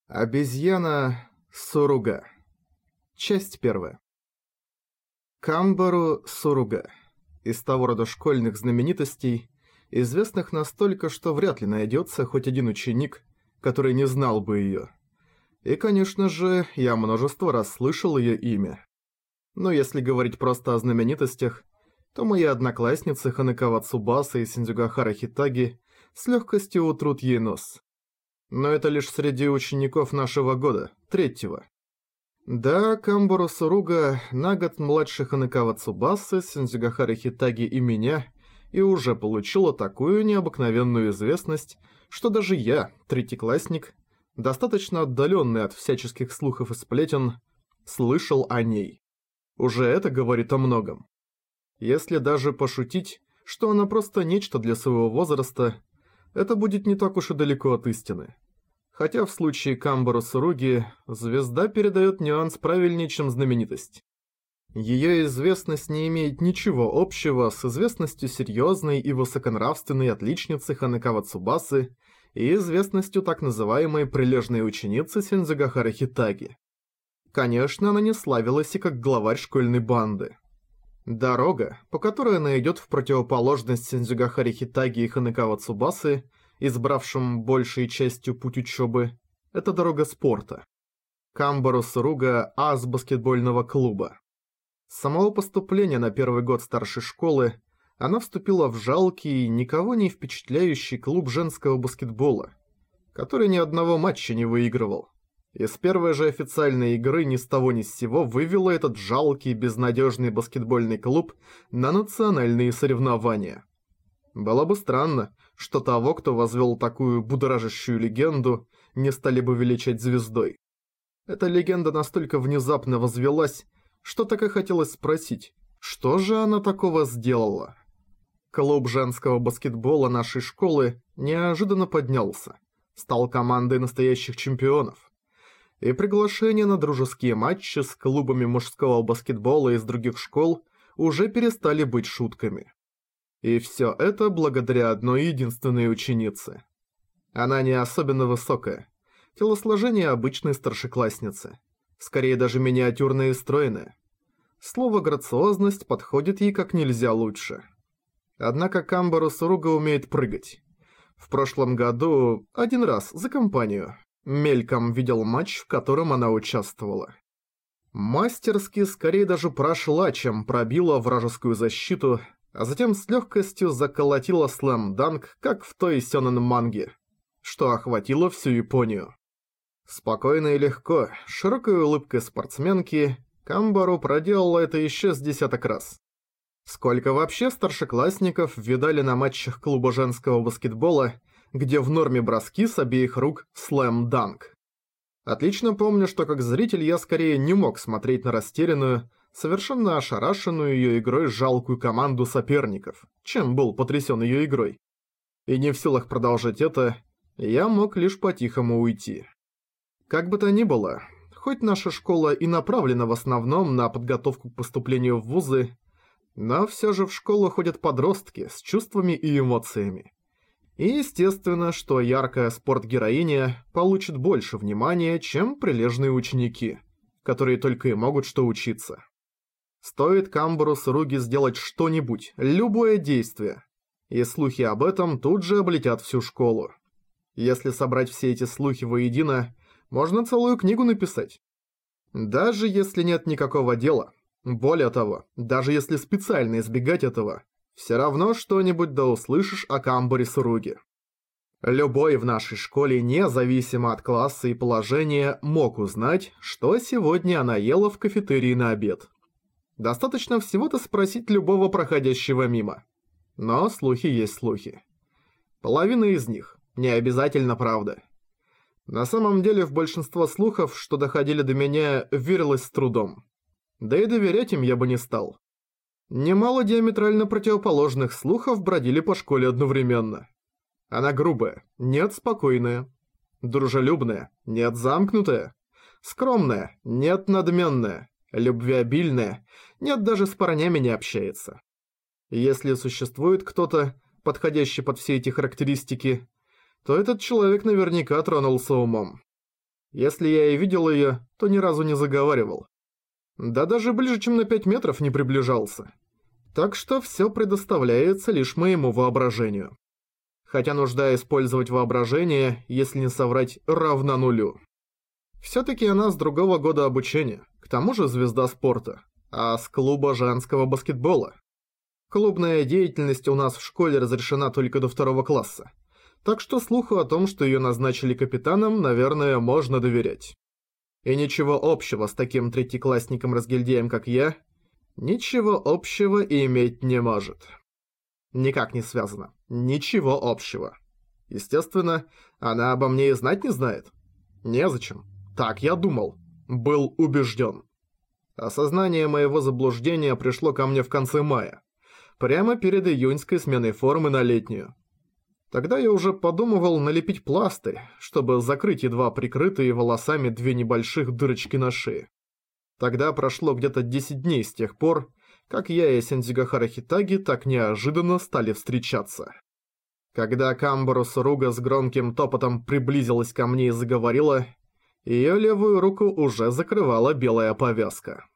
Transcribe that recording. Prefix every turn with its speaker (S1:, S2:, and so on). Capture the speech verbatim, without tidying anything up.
S1: Обезьяна Суруга. Часть первая. Камбару Суруга. Из того рода школьных знаменитостей, известных настолько, что вряд ли найдется хоть один ученик, который не знал бы ее. И, конечно же, я множество раз слышал ее имя. Но если говорить просто о знаменитостях, то мои одноклассницы Ханекава Цубаса и Синдзюгахара Хитаги с легкостью утрут ей нос. Но это лишь среди учеников нашего года, третьего. Да, Камбару Суруга на год младше Ханекава Цубасы, Синдзюгахары Хитаги и меня, и уже получила такую необыкновенную известность, что даже я, третьеклассник, достаточно отдаленный от всяческих слухов и сплетен, слышал о ней. Уже это говорит о многом. Если даже пошутить, что она просто нечто для своего возраста, это будет не так уж и далеко от истины. Хотя в случае Камбару Суруги звезда передает нюанс правильнее, чем знаменитость. Ее известность не имеет ничего общего с известностью серьезной и высоконравственной отличницы Ханекава Цубасы и известностью так называемой прилежной ученицы Синдзюгахары Хитаги. Конечно, она не славилась и как главарь школьной банды. Дорога, по которой она идет в противоположность Синдзюгахаре Хитаги и Ханекава Цубасы, избравшим большей частью путь учебы, это дорога спорта. Камбару Суруга – ас баскетбольного клуба. С самого поступления на первый год старшей школы она вступила в жалкий, никого не впечатляющий клуб женского баскетбола, который ни одного матча не выигрывал. Из первой же официальной игры ни с того ни с сего вывела этот жалкий, безнадежный баскетбольный клуб на национальные соревнования. Было бы странно, что того, кто возвел такую будоражащую легенду, не стали бы величать звездой. Эта легенда настолько внезапно возвелась, что так и хотелось спросить, что же она такого сделала? Клуб женского баскетбола нашей школы неожиданно поднялся, стал командой настоящих чемпионов. И приглашения на дружеские матчи с клубами мужского баскетбола из других школ уже перестали быть шутками. И все это благодаря одной единственной ученице. Она не особенно высокая, телосложение обычной старшеклассницы, скорее даже миниатюрная и стройная. Слово «грациозность» подходит ей как нельзя лучше. Однако Камбару Суруга умеет прыгать. В прошлом году, один раз, за компанию, мельком видел матч, в котором она участвовала. Мастерски скорее даже прошла, чем пробила вражескую защиту, а затем с легкостью заколотила слэм-данк, как в той сёнэн-манге, что охватило всю Японию. Спокойно и легко, широкой улыбкой спортсменки, Камбару проделала это еще с десяток раз. Сколько вообще старшеклассников видали на матчах клуба женского баскетбола, где в норме броски с обеих рук слэм-данк? Отлично помню, что как зритель я скорее не мог смотреть на растерянную, совершенно ошарашенную ее игрой жалкую команду соперников, чем был потрясен ее игрой. И не в силах продолжать это, я мог лишь по-тихому уйти. Как бы то ни было, хоть наша школа и направлена в основном на подготовку к поступлению в вузы, но все же в школу ходят подростки с чувствами и эмоциями. И естественно, что яркая спортгероиня получит больше внимания, чем прилежные ученики, которые только и могут что учиться. Стоит Камбару Суруги сделать что-нибудь, любое действие, и слухи об этом тут же облетят всю школу. Если собрать все эти слухи воедино, можно целую книгу написать. Даже если нет никакого дела. Более того, даже если специально избегать этого, все равно что-нибудь да услышишь о Камбаре Суруге. Любой в нашей школе, независимо от класса и положения, мог узнать, что сегодня она ела в кафетерии на обед. Достаточно всего-то спросить любого проходящего мимо. Но слухи есть слухи. Половина из них не обязательно правда. На самом деле в большинство слухов, что доходили до меня, верилось с трудом. Да и доверять им я бы не стал. Немало диаметрально противоположных слухов бродили по школе одновременно. Она грубая, нет спокойная. Дружелюбная, нет замкнутая. Скромная, нет надменная. Любвеобильная, нет даже с парнями не общается. Если существует кто-то, подходящий под все эти характеристики, то этот человек наверняка тронулся умом. Если я и видел её, то ни разу не заговаривал. Да даже ближе, чем на пять метров не приближался. Так что всё предоставляется лишь моему воображению. Хотя нужда использовать воображение, если не соврать, равна нулю. Всё-таки она с другого года обучения, к тому же звезда спорта, а с клуба женского баскетбола. Клубная деятельность у нас в школе разрешена только до второго класса. Так что слуху о том, что её назначили капитаном, наверное, можно доверять. И ничего общего с таким третьеклассником-разгильдеем, как я, ничего общего иметь не может. Никак не связано. Ничего общего. Естественно, она обо мне и знать не знает. Незачем. Так я думал. Был убежден. Осознание моего заблуждения пришло ко мне в конце мая. Прямо перед июньской сменой формы на летнюю. Тогда я уже подумывал налепить пластырь, чтобы закрыть едва прикрытые волосами две небольших дырочки на шее. Тогда прошло где-то десять дней с тех пор, как я и Сензигахара Хитаги так неожиданно стали встречаться. Когда Камбару Суруга с громким топотом приблизилась ко мне и заговорила, её левую руку уже закрывала белая повязка.